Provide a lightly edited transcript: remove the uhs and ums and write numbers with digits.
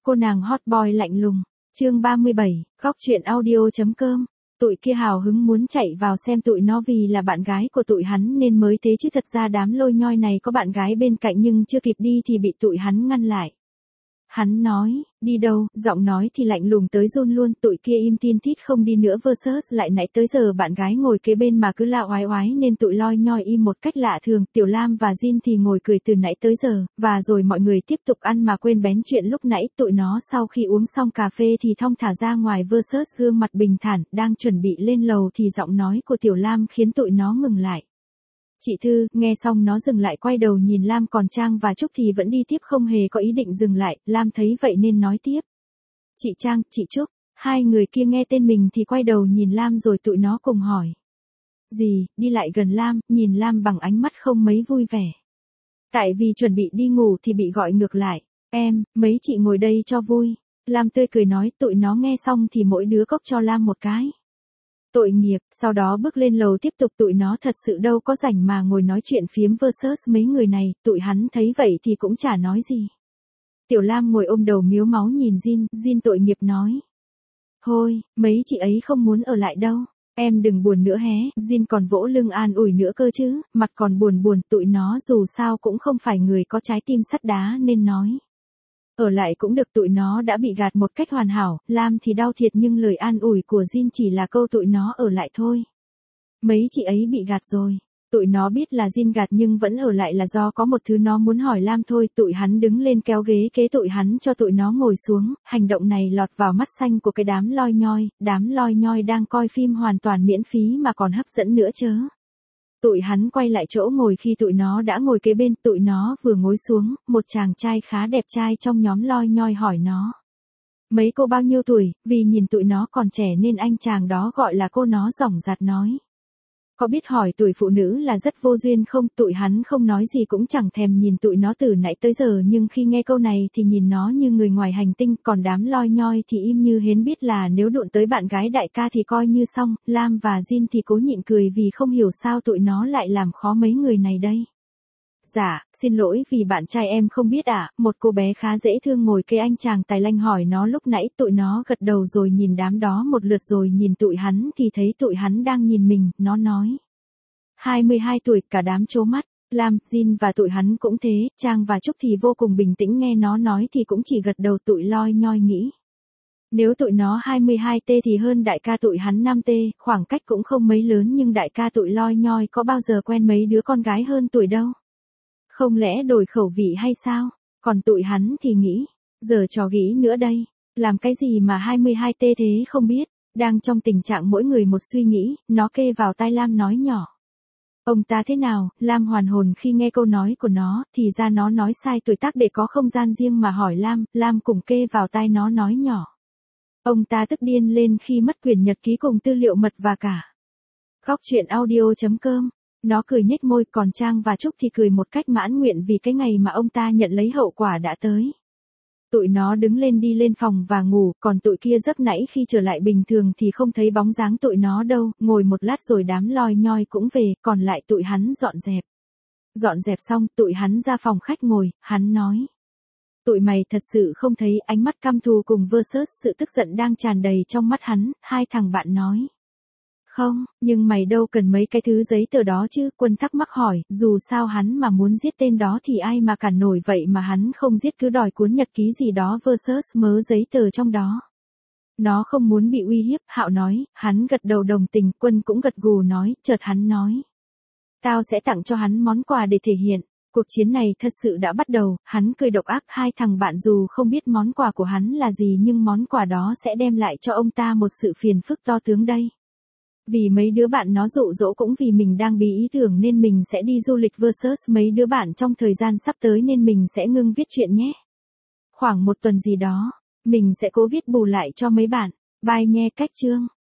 Cô nàng hot boy lạnh lùng. Chương 37, góc truyện audio.com. Tụi kia hào hứng muốn chạy vào xem tụi nó vì là bạn gái của tụi hắn nên mới thế chứ thật ra đám lôi nhoi này có bạn gái bên cạnh nhưng chưa kịp đi thì bị tụi hắn ngăn lại. Hắn nói, đi đâu, giọng nói thì lạnh lùng tới run luôn, tụi kia im tin tít không đi nữa versus lại nãy tới giờ bạn gái ngồi kế bên mà cứ la oái oái nên tụi loi nhoi im một cách lạ thường, Tiểu Lam và Jin thì ngồi cười từ nãy tới giờ, và rồi mọi người tiếp tục ăn mà quên bén chuyện lúc nãy, tụi nó sau khi uống xong cà phê thì thong thả ra ngoài versus gương mặt bình thản, đang chuẩn bị lên lầu thì giọng nói của Tiểu Lam khiến tụi nó ngừng lại. Chị Thư, nghe xong nó dừng lại quay đầu nhìn Lam, còn Trang và Trúc thì vẫn đi tiếp không hề có ý định dừng lại, Lam thấy vậy nên nói tiếp. Chị Trang, chị Trúc, hai người kia nghe tên mình thì quay đầu nhìn Lam rồi tụi nó cùng hỏi. Gì, đi lại gần Lam, nhìn Lam bằng ánh mắt không mấy vui vẻ. Tại vì chuẩn bị đi ngủ thì bị gọi ngược lại, em, mấy chị ngồi đây cho vui. Lam tươi cười nói, tụi nó nghe xong thì mỗi đứa cốc cho Lam một cái. Tội nghiệp, sau đó bước lên lầu tiếp tục, tụi nó thật sự đâu có rảnh mà ngồi nói chuyện phiếm versus mấy người này, tụi hắn thấy vậy thì cũng chả nói gì. Tiểu Lam ngồi ôm đầu miếu máu nhìn Jin tội nghiệp nói. Thôi, mấy chị ấy không muốn ở lại đâu, em đừng buồn nữa hé, Jin còn vỗ lưng an ủi nữa cơ chứ, mặt còn buồn, tụi nó dù sao cũng không phải người có trái tim sắt đá nên nói. Ở lại cũng được, tụi nó đã bị gạt một cách hoàn hảo, Lam thì đau thiệt nhưng lời an ủi của Jin chỉ là câu tụi nó ở lại thôi. Mấy chị ấy bị gạt rồi. Tụi nó biết là Jin gạt nhưng vẫn ở lại là do có một thứ nó muốn hỏi Lam thôi, tụi hắn đứng lên kéo ghế kế tụi hắn cho tụi nó ngồi xuống, hành động này lọt vào mắt xanh của cái đám loi nhoi đang coi phim hoàn toàn miễn phí mà còn hấp dẫn nữa chớ. Tụi hắn quay lại chỗ ngồi khi tụi nó đã ngồi kế bên, tụi nó vừa ngồi xuống, một chàng trai khá đẹp trai trong nhóm loi nhoi hỏi nó. Mấy cô bao nhiêu tuổi, vì nhìn tụi nó còn trẻ nên anh chàng đó gọi là cô nó dõng dạc nói. Có biết hỏi tuổi phụ nữ là rất vô duyên không, tụi hắn không nói gì cũng chẳng thèm nhìn tụi nó từ nãy tới giờ nhưng khi nghe câu này thì nhìn nó như người ngoài hành tinh, còn đám loi nhoi thì im như hến biết là nếu đụng tới bạn gái đại ca thì coi như xong, Lam và Jin thì cố nhịn cười vì không hiểu sao tụi nó lại làm khó mấy người này đây. Dạ, xin lỗi vì bạn trai em không biết ạ, một cô bé khá dễ thương ngồi kế anh chàng tài lanh hỏi nó lúc nãy, tụi nó gật đầu rồi nhìn đám đó một lượt rồi nhìn tụi hắn thì thấy tụi hắn đang nhìn mình, nó nói. 22 tuổi, cả đám trố mắt, Lam, Jin và tụi hắn cũng thế, Trang và Trúc thì vô cùng bình tĩnh nghe nó nói thì cũng chỉ gật đầu, tụi loi nhoi nghĩ. Nếu tụi nó 22T thì hơn đại ca tụi hắn 5T, khoảng cách cũng không mấy lớn nhưng đại ca tụi loi nhoi có bao giờ quen mấy đứa con gái hơn tuổi đâu. Không lẽ đổi khẩu vị hay sao? Còn tụi hắn thì nghĩ, giờ trò nghĩ nữa đây, làm cái gì mà 22T thế không biết, đang trong tình trạng mỗi người một suy nghĩ, nó kê vào tai Lam nói nhỏ. Ông ta thế nào? Lam hoàn hồn khi nghe câu nói của nó, thì ra nó nói sai tuổi tác để có không gian riêng mà hỏi Lam cùng kê vào tai nó nói nhỏ. Ông ta tức điên lên khi mất quyển nhật ký cùng tư liệu mật và cả. Góc truyện audio.com. Nó cười nhếch môi, còn Trang và Trúc thì cười một cách mãn nguyện vì cái ngày mà ông ta nhận lấy hậu quả đã tới. Tụi nó đứng lên đi lên phòng và ngủ, còn tụi kia giấc nãy khi trở lại bình thường thì không thấy bóng dáng tụi nó đâu, ngồi một lát rồi đám loi nhoi cũng về, còn lại tụi hắn dọn dẹp. Dọn dẹp xong, tụi hắn ra phòng khách ngồi, hắn nói. Tụi mày thật sự không thấy ánh mắt căm thù cùng versus sự tức giận đang tràn đầy trong mắt hắn, hai thằng bạn nói. Không, nhưng mày đâu cần mấy cái thứ giấy tờ đó chứ, Quân thắc mắc hỏi, dù sao hắn mà muốn giết tên đó thì ai mà cản nổi vậy mà hắn không giết cứ đòi cuốn nhật ký gì đó versus mớ giấy tờ trong đó. Nó không muốn bị uy hiếp, Hạo nói, hắn gật đầu đồng tình, Quân cũng gật gù nói, chợt hắn nói. Tao sẽ tặng cho hắn món quà để thể hiện, cuộc chiến này thật sự đã bắt đầu, hắn cười độc ác, hai thằng bạn dù không biết món quà của hắn là gì nhưng món quà đó sẽ đem lại cho ông ta một sự phiền phức to tướng đây. Vì mấy đứa bạn nó dụ dỗ cũng vì mình đang bí ý tưởng nên mình sẽ đi du lịch versus mấy đứa bạn trong thời gian sắp tới nên mình sẽ ngưng viết chuyện nhé. Khoảng một tuần gì đó, mình sẽ cố viết bù lại cho mấy bạn. Bye nghe cách chương.